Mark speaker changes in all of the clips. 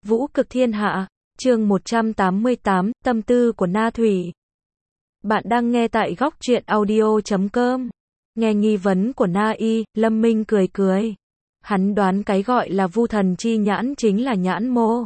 Speaker 1: Vũ cực thiên hạ, chương 188, tâm tư của Na Thủy. Bạn đang nghe tại góc truyện audio.com. Nghe nghi vấn của Na Y, Lâm Minh cười cười. Hắn đoán cái gọi là vu thần chi nhãn chính là nhãn mô.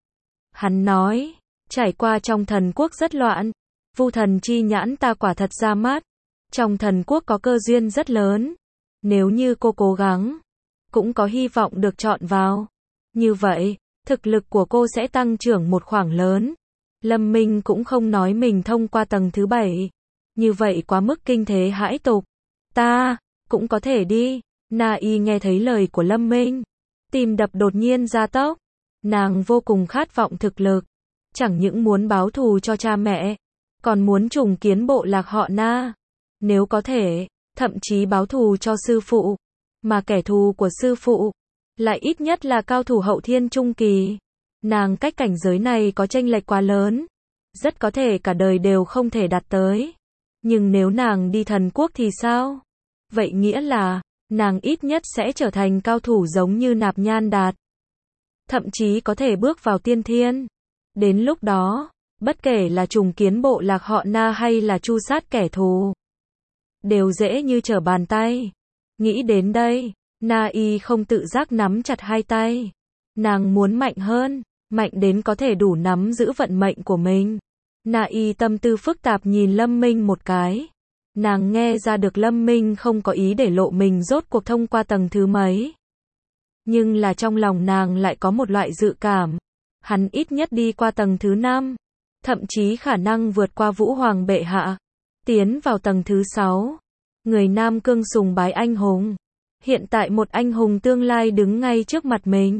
Speaker 1: Hắn nói, trải qua trong thần quốc rất loạn, vu thần chi nhãn ta quả thật ra mắt. Trong thần quốc có cơ duyên rất lớn. Nếu như cô cố gắng, cũng có hy vọng được chọn vào. Như vậy, thực lực của cô sẽ tăng trưởng một khoảng lớn. Lâm Minh cũng không nói mình thông qua tầng thứ 7. Như vậy quá mức kinh thế hãi tục. Ta, cũng có thể đi. Na Y nghe thấy lời của Lâm Minh. Tim đập đột nhiên gia tốc. Nàng vô cùng khát vọng thực lực. Chẳng những muốn báo thù cho cha mẹ, còn muốn trùng kiến bộ lạc họ Na. Nếu có thể, thậm chí báo thù cho sư phụ. Mà kẻ thù của sư phụ lại ít nhất là cao thủ hậu thiên trung kỳ. Nàng cách cảnh giới này có chênh lệch quá lớn. Rất có thể cả đời đều không thể đạt tới. Nhưng nếu nàng đi thần quốc thì sao? Vậy nghĩa là, nàng ít nhất sẽ trở thành cao thủ giống như Nạp Nhan Đạt. Thậm chí có thể bước vào tiên thiên. Đến lúc đó, bất kể là trùng kiến bộ lạc họ Na hay là tru sát kẻ thù, đều dễ như trở bàn tay. Nghĩ đến đây, Na Y không tự giác nắm chặt hai tay. Nàng muốn mạnh hơn, mạnh đến có thể đủ nắm giữ vận mệnh của mình. Na Y tâm tư phức tạp nhìn Lâm Minh một cái. Nàng nghe ra được Lâm Minh không có ý để lộ mình rốt cuộc thông qua tầng thứ mấy. Nhưng là trong lòng nàng lại có một loại dự cảm. Hắn ít nhất đi qua tầng thứ 5. Thậm chí khả năng vượt qua Vũ Hoàng bệ hạ. Tiến vào tầng thứ 6. Người Nam Cương sùng bái anh hùng. Hiện tại một anh hùng tương lai đứng ngay trước mặt mình.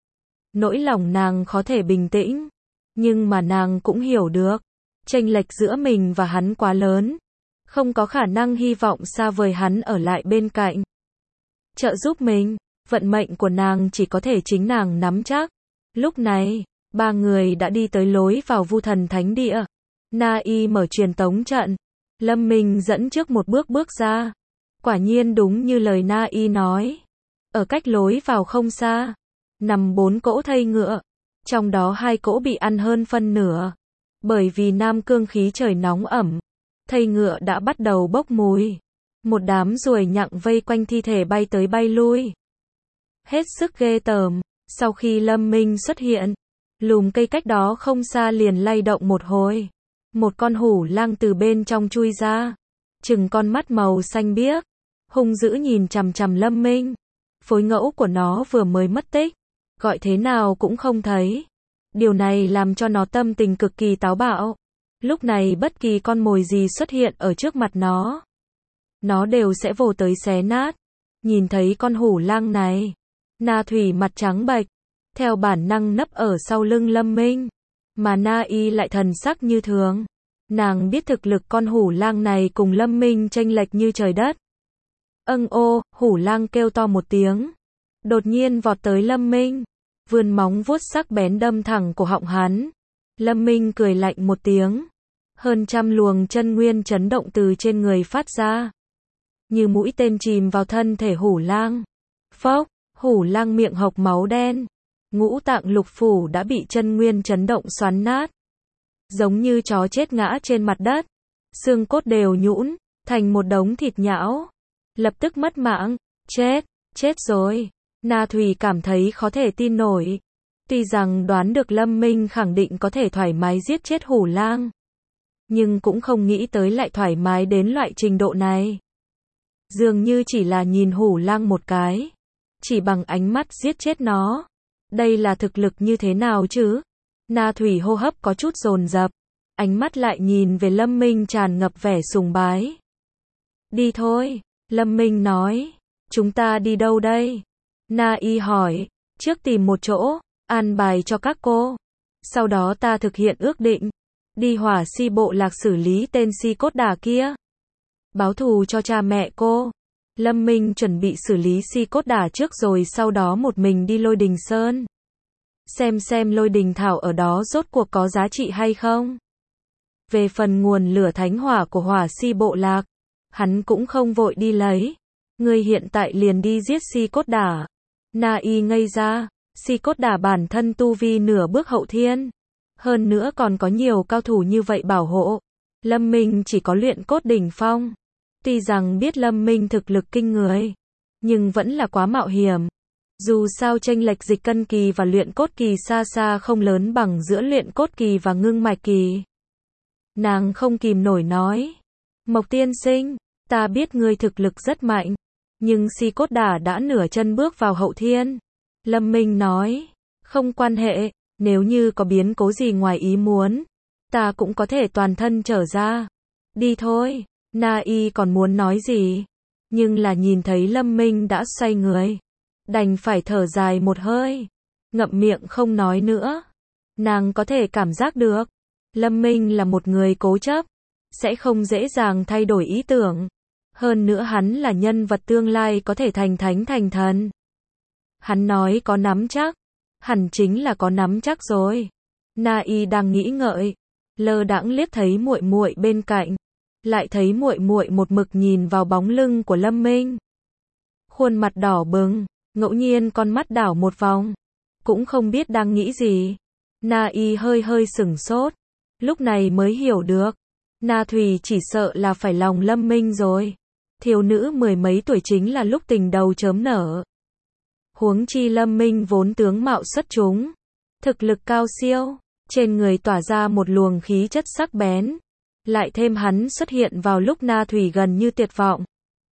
Speaker 1: Nỗi lòng nàng khó thể bình tĩnh. Nhưng mà nàng cũng hiểu được. Chênh lệch giữa mình và hắn quá lớn. Không có khả năng hy vọng xa vời hắn ở lại bên cạnh. Trợ giúp mình. Vận mệnh của nàng chỉ có thể chính nàng nắm chắc. Lúc này, ba người đã đi tới lối vào Vu Thần Thánh Địa. Na Y mở truyền tống trận. Lâm Minh dẫn trước một bước bước ra. Quả nhiên đúng như lời Na Y nói. Ở cách lối vào không xa, nằm 4 cỗ thây ngựa. Trong đó 2 cỗ bị ăn hơn phân nửa. Bởi vì Nam Cương khí trời nóng ẩm, thây ngựa đã bắt đầu bốc mùi. Một đám ruồi nhặng vây quanh thi thể bay tới bay lui. Hết sức ghê tởm. Sau khi Lâm Minh xuất hiện, lùm cây cách đó không xa liền lay động một hồi. Một con hủ lang từ bên trong chui ra. Chừng con mắt màu xanh biếc. Hung dữ nhìn chằm chằm Lâm Minh. Phối ngẫu của nó vừa mới mất tích. Gọi thế nào cũng không thấy. Điều này làm cho nó tâm tình cực kỳ táo bạo. Lúc này bất kỳ con mồi gì xuất hiện ở trước mặt nó đều sẽ vồ tới xé nát. Nhìn thấy con hủ lang này, Na Thủy mặt trắng bệch, theo bản năng nấp ở sau lưng Lâm Minh. Mà Na Y lại thần sắc như thường. Nàng biết thực lực con hủ lang này cùng Lâm Minh chênh lệch như trời đất. Ô, hủ lang kêu to một tiếng. Đột nhiên vọt tới Lâm Minh. Vươn móng vuốt sắc bén đâm thẳng cổ họng hắn. Lâm Minh cười lạnh một tiếng. Hơn trăm luồng chân nguyên chấn động từ trên người phát ra. Như mũi tên chìm vào thân thể hủ lang. Phốc, hủ lang miệng hộc máu đen. Ngũ tạng lục phủ đã bị chân nguyên chấn động xoắn nát. Giống như chó chết ngã trên mặt đất. Xương cốt đều nhũn, thành một đống thịt nhão. Lập tức mất mạng. Chết rồi. Na Thủy cảm thấy khó thể tin nổi. Tuy rằng đoán được Lâm Minh khẳng định có thể thoải mái giết chết hủ lang. Nhưng cũng không nghĩ tới lại thoải mái đến loại trình độ này. Dường như chỉ là nhìn hủ lang một cái. Chỉ bằng ánh mắt giết chết nó. Đây là thực lực như thế nào chứ? Na Thủy hô hấp có chút dồn dập. Ánh mắt lại nhìn về Lâm Minh tràn ngập vẻ sùng bái. Đi thôi, Lâm Minh nói. Chúng ta đi đâu đây? Na Y hỏi. Trước tìm một chỗ, an bài cho các cô. Sau đó ta thực hiện ước định. Đi Hỏa Si bộ lạc xử lý tên Si Cốt Đà kia. Báo thù cho cha mẹ cô. Lâm Minh chuẩn bị xử lý Si Cốt Đà trước rồi sau đó một mình đi Lôi Đình Sơn. Xem lôi đình thảo ở đó rốt cuộc có giá trị hay không. Về phần nguồn lửa thánh hỏa của Hỏa Si bộ lạc, hắn cũng không vội đi lấy. Ngươi hiện tại liền đi giết Si Cốt Đà. Na Y ngây ra. Si Cốt Đà bản thân tu vi nửa bước hậu thiên. Hơn nữa còn có nhiều cao thủ như vậy bảo hộ. Lâm Minh chỉ có luyện cốt đỉnh phong. Tuy rằng biết Lâm Minh thực lực kinh người, nhưng vẫn là quá mạo hiểm. Dù sao chênh lệch dịch cân kỳ và luyện cốt kỳ xa xa không lớn bằng giữa luyện cốt kỳ và ngưng mạch kỳ. Nàng không kìm nổi nói. Mộc tiên sinh, ta biết ngươi thực lực rất mạnh, nhưng Si Cốt Đà đã nửa chân bước vào hậu thiên. Lâm Minh nói, không quan hệ, nếu như có biến cố gì ngoài ý muốn, ta cũng có thể toàn thân trở ra. Đi thôi. Na Y còn muốn nói gì, nhưng là nhìn thấy Lâm Minh đã xoay người, đành phải thở dài một hơi, ngậm miệng không nói nữa. Nàng có thể cảm giác được, Lâm Minh là một người cố chấp, sẽ không dễ dàng thay đổi ý tưởng. Hơn nữa hắn là nhân vật tương lai có thể thành thánh thành thần. Hắn nói có nắm chắc, hẳn chính là có nắm chắc rồi. Na Y đang nghĩ ngợi, lơ đãng liếc thấy muội muội bên cạnh, lại thấy muội muội một mực nhìn vào bóng lưng của Lâm Minh. Khuôn mặt đỏ bừng, ngẫu nhiên con mắt đảo một vòng, cũng không biết đang nghĩ gì. Na Y hơi hơi sửng sốt, lúc này mới hiểu được, Na Thùy chỉ sợ là phải lòng Lâm Minh rồi. Thiếu nữ mười mấy tuổi chính là lúc tình đầu chớm nở. Huống chi Lâm Minh vốn tướng mạo xuất chúng, thực lực cao siêu, trên người tỏa ra một luồng khí chất sắc bén. Lại thêm hắn xuất hiện vào lúc Na Thùy gần như tuyệt vọng,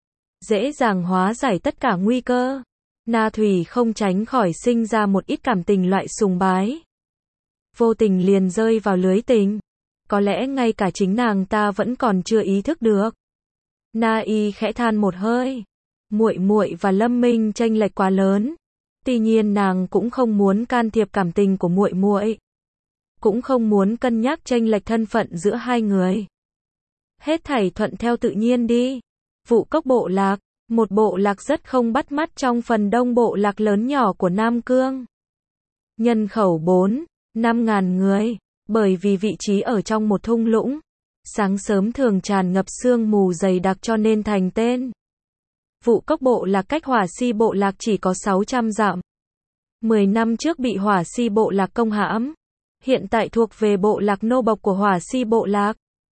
Speaker 1: dễ dàng hóa giải tất cả nguy cơ. Na Thùy không tránh khỏi sinh ra một ít cảm tình loại sùng bái. Vô tình liền rơi vào lưới tình. Có lẽ ngay cả chính nàng ta vẫn còn chưa ý thức được. Na Y khẽ than một hơi. Muội muội và Lâm Minh chênh lệch quá lớn. Tuy nhiên nàng cũng không muốn can thiệp cảm tình của muội muội, cũng không muốn cân nhắc chênh lệch thân phận giữa hai người. Hết thảy thuận theo tự nhiên đi. Vụ Cốc bộ lạc, một bộ lạc rất không bắt mắt trong phần đông bộ lạc lớn nhỏ của Nam Cương. Nhân khẩu 4-5 ngàn người, bởi vì vị trí ở trong một thung lũng, sáng sớm thường tràn ngập sương mù dày đặc cho nên thành tên. Vụ Cốc bộ lạc cách Hỏa Si bộ lạc chỉ có 600 dặm. 10 năm trước bị Hỏa Si bộ lạc công hãm, hiện tại thuộc về bộ lạc nô bộc của Hỏa Si bộ lạc.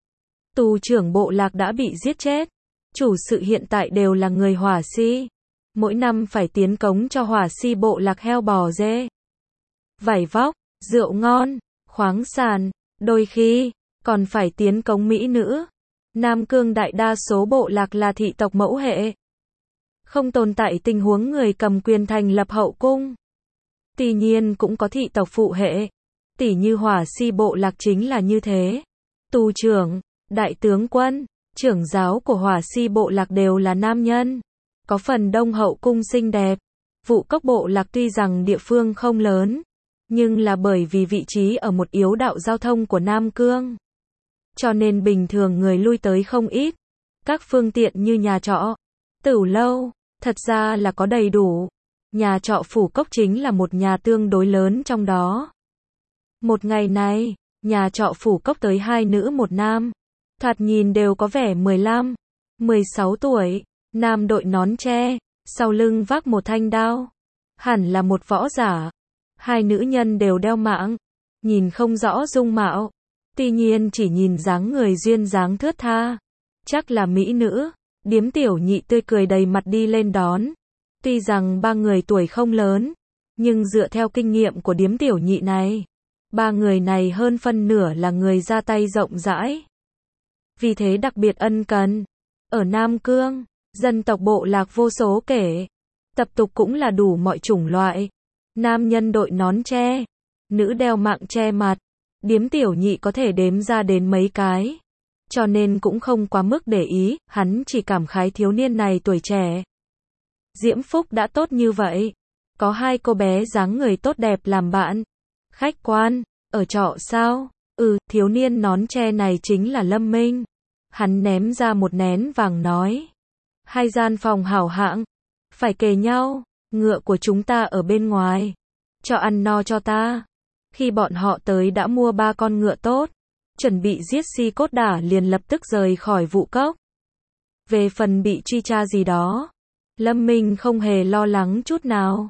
Speaker 1: Tù trưởng bộ lạc đã bị giết chết. Chủ sự hiện tại đều là người Hỏa Si. Mỗi năm phải tiến cống cho Hỏa Si bộ lạc heo bò dê, vải vóc, rượu ngon, khoáng sản, đôi khi còn phải tiến cống mỹ nữ. Nam Cương đại đa số bộ lạc là thị tộc mẫu hệ, không tồn tại tình huống người cầm quyền thành lập hậu cung. Tuy nhiên cũng có thị tộc phụ hệ, tỉ như Hỏa Si bộ lạc chính là như thế. Tù trưởng, đại tướng quân, trưởng giáo của Hỏa Si bộ lạc đều là nam nhân, có phần đông hậu cung xinh đẹp. Vụ Cốc bộ lạc tuy rằng địa phương không lớn, nhưng là bởi vì vị trí ở một yếu đạo giao thông của Nam Cương, cho nên bình thường người lui tới không ít. Các phương tiện như nhà trọ, tửu lâu, thật ra là có đầy đủ. Nhà trọ Phủ Cốc chính là một nhà tương đối lớn trong đó. Một ngày này, nhà trọ Phủ Cốc tới 2 nữ 1 nam, thoạt nhìn đều có vẻ 15-16 tuổi. Nam đội nón tre, sau lưng vác một thanh đao, hẳn là một võ giả. 2 nữ nhân đều đeo mạng, nhìn không rõ dung mạo, tuy nhiên chỉ nhìn dáng người duyên dáng thướt tha, chắc là mỹ nữ. Điếm Tiểu Nhị tươi cười đầy mặt đi lên đón. Tuy rằng 3 người tuổi không lớn, nhưng dựa theo kinh nghiệm của Điếm Tiểu Nhị này, 3 người này hơn phân nửa là người ra tay rộng rãi, vì thế đặc biệt ân cần. Ở Nam Cương, dân tộc bộ lạc vô số kể, tập tục cũng là đủ mọi chủng loại. Nam nhân đội nón tre, nữ đeo mạng che mặt, Điếm Tiểu Nhị có thể đếm ra đến mấy cái, cho nên cũng không quá mức để ý. Hắn chỉ cảm khái thiếu niên này tuổi trẻ, diễm phúc đã tốt như vậy, có 2 cô bé dáng người tốt đẹp làm bạn. Khách quan, ở trọ sao? Thiếu niên nón tre này chính là Lâm Minh. Hắn ném ra một nén vàng nói, 2 gian phòng hảo hạng, phải kề nhau. Ngựa của chúng ta ở bên ngoài, cho ăn no cho ta. Khi bọn họ tới đã mua 3 con ngựa tốt, chuẩn bị giết Si Cốt Đà liền lập tức rời khỏi Vụ Cốc. Về phần bị truy tra gì đó, Lâm Minh không hề lo lắng chút nào.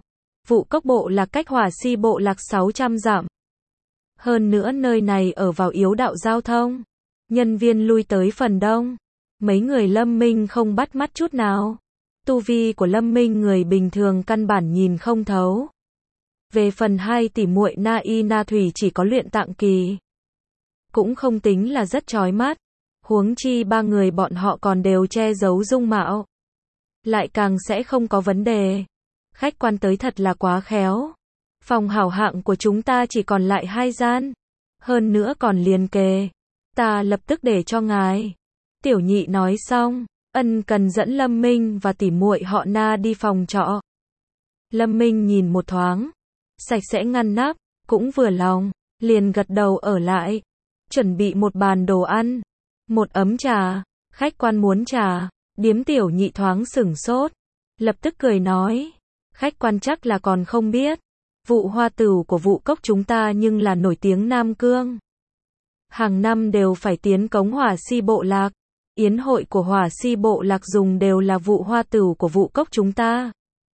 Speaker 1: Vụ Cốc Bộ Lạc cách Hỏa Si Bộ Lạc 600 dặm. Hơn nữa nơi này ở vào yếu đạo giao thông. Nhân viên lui tới phần đông. Mấy người Lâm Minh không bắt mắt chút nào. Tu vi của Lâm Minh người bình thường căn bản nhìn không thấu. Về phần hai tỷ muội Na Y Na Thủy chỉ có luyện tạng kỳ. Cũng không tính là rất chói mắt. Huống chi ba người bọn họ còn đều che giấu dung mạo. Lại càng sẽ không có vấn đề. Khách quan tới thật là quá khéo. Phòng hảo hạng của chúng ta chỉ còn lại 2 gian. Hơn nữa còn liền kề. Ta lập tức để cho ngài. Tiểu nhị nói xong, ân cần dẫn Lâm Minh và tỷ muội họ Na đi phòng trọ. Lâm Minh nhìn một thoáng. Sạch sẽ ngăn nắp, cũng vừa lòng. Liền gật đầu ở lại. Chuẩn bị một bàn đồ ăn. Một ấm trà. Khách quan muốn trà. Điếm tiểu nhị thoáng sửng sốt. Lập tức cười nói. Khách quan chắc là còn không biết. Vụ hoa tửu của Vụ Cốc chúng ta nhưng là nổi tiếng Nam Cương. Hàng năm đều phải tiến cống Hỏa Si Bộ Lạc. Yến hội của Hỏa Si Bộ Lạc dùng đều là vụ hoa tửu của Vụ Cốc chúng ta.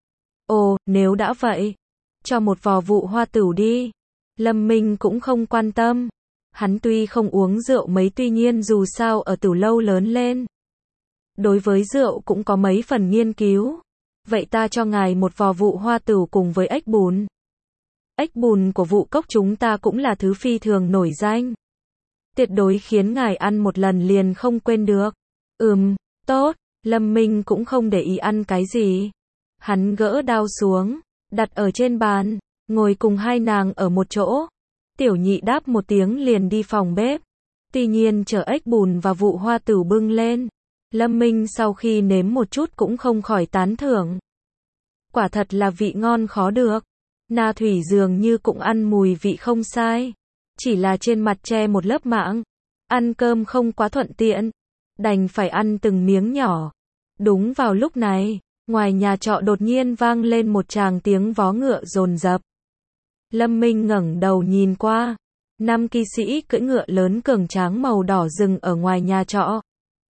Speaker 1: Ồ, nếu đã vậy, cho một vò vụ hoa tửu đi. Lâm Minh cũng không quan tâm. Hắn tuy không uống rượu mấy tuy nhiên dù sao ở tửu lâu lớn lên. Đối với rượu cũng có mấy phần nghiên cứu. Vậy ta cho ngài một vò vụ hoa tửu cùng với ếch bùn. Ếch bùn của Vụ Cốc chúng ta cũng là thứ phi thường nổi danh. Tuyệt đối khiến ngài ăn một lần liền không quên được. Tốt. Lâm Minh cũng không để ý ăn cái gì. Hắn gỡ đao xuống, đặt ở trên bàn, ngồi cùng hai nàng ở một chỗ. Tiểu nhị đáp một tiếng liền đi phòng bếp. Tuy nhiên chờ ếch bùn và vụ hoa tửu bưng lên. Lâm Minh sau khi nếm một chút cũng không khỏi tán thưởng. Quả thật là vị ngon khó được. Na Thủy dường như cũng ăn mùi vị không sai. Chỉ là trên mặt che một lớp mảng. Ăn cơm không quá thuận tiện. Đành phải ăn từng miếng nhỏ. Đúng vào lúc này, ngoài nhà trọ đột nhiên vang lên một tràng tiếng vó ngựa dồn dập. Lâm Minh ngẩng đầu nhìn qua. 5 kỵ sĩ cưỡi ngựa lớn cường tráng màu đỏ dừng ở ngoài nhà trọ.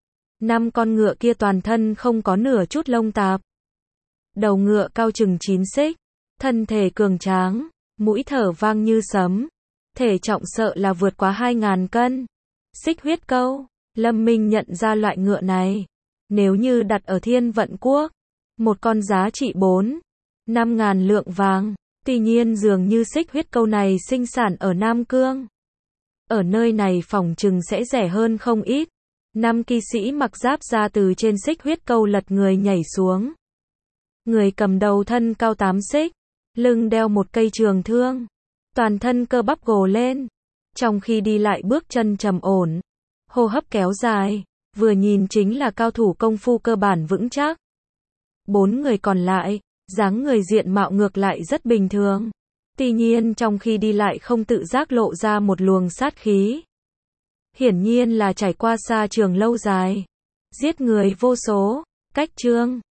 Speaker 1: 5 con ngựa kia toàn thân không có nửa chút lông tạp. Đầu ngựa cao chừng 9 xích. Thân thể cường tráng. Mũi thở vang như sấm. Thể trọng sợ là vượt quá 2.000 cân. Xích huyết câu. Lâm Minh nhận ra loại ngựa này. Nếu như đặt ở Thiên Vận Quốc, một con giá trị 4-5 ngàn lượng vàng. Tuy nhiên dường như xích huyết câu này sinh sản ở Nam Cương. Ở nơi này phỏng chừng sẽ rẻ hơn không ít. 5 kỵ sĩ mặc giáp ra từ trên xích huyết câu lật người nhảy xuống. Người cầm đầu thân cao 8 xích, lưng đeo một cây trường thương, toàn thân cơ bắp gồ lên. Trong khi đi lại bước chân trầm ổn, hô hấp kéo dài, vừa nhìn chính là cao thủ công phu cơ bản vững chắc. 4 người còn lại, dáng người diện mạo ngược lại rất bình thường. Tuy nhiên trong khi đi lại không tự giác lộ ra một luồng sát khí. Hiển nhiên là trải qua xa trường lâu dài, giết người vô số. Cách chương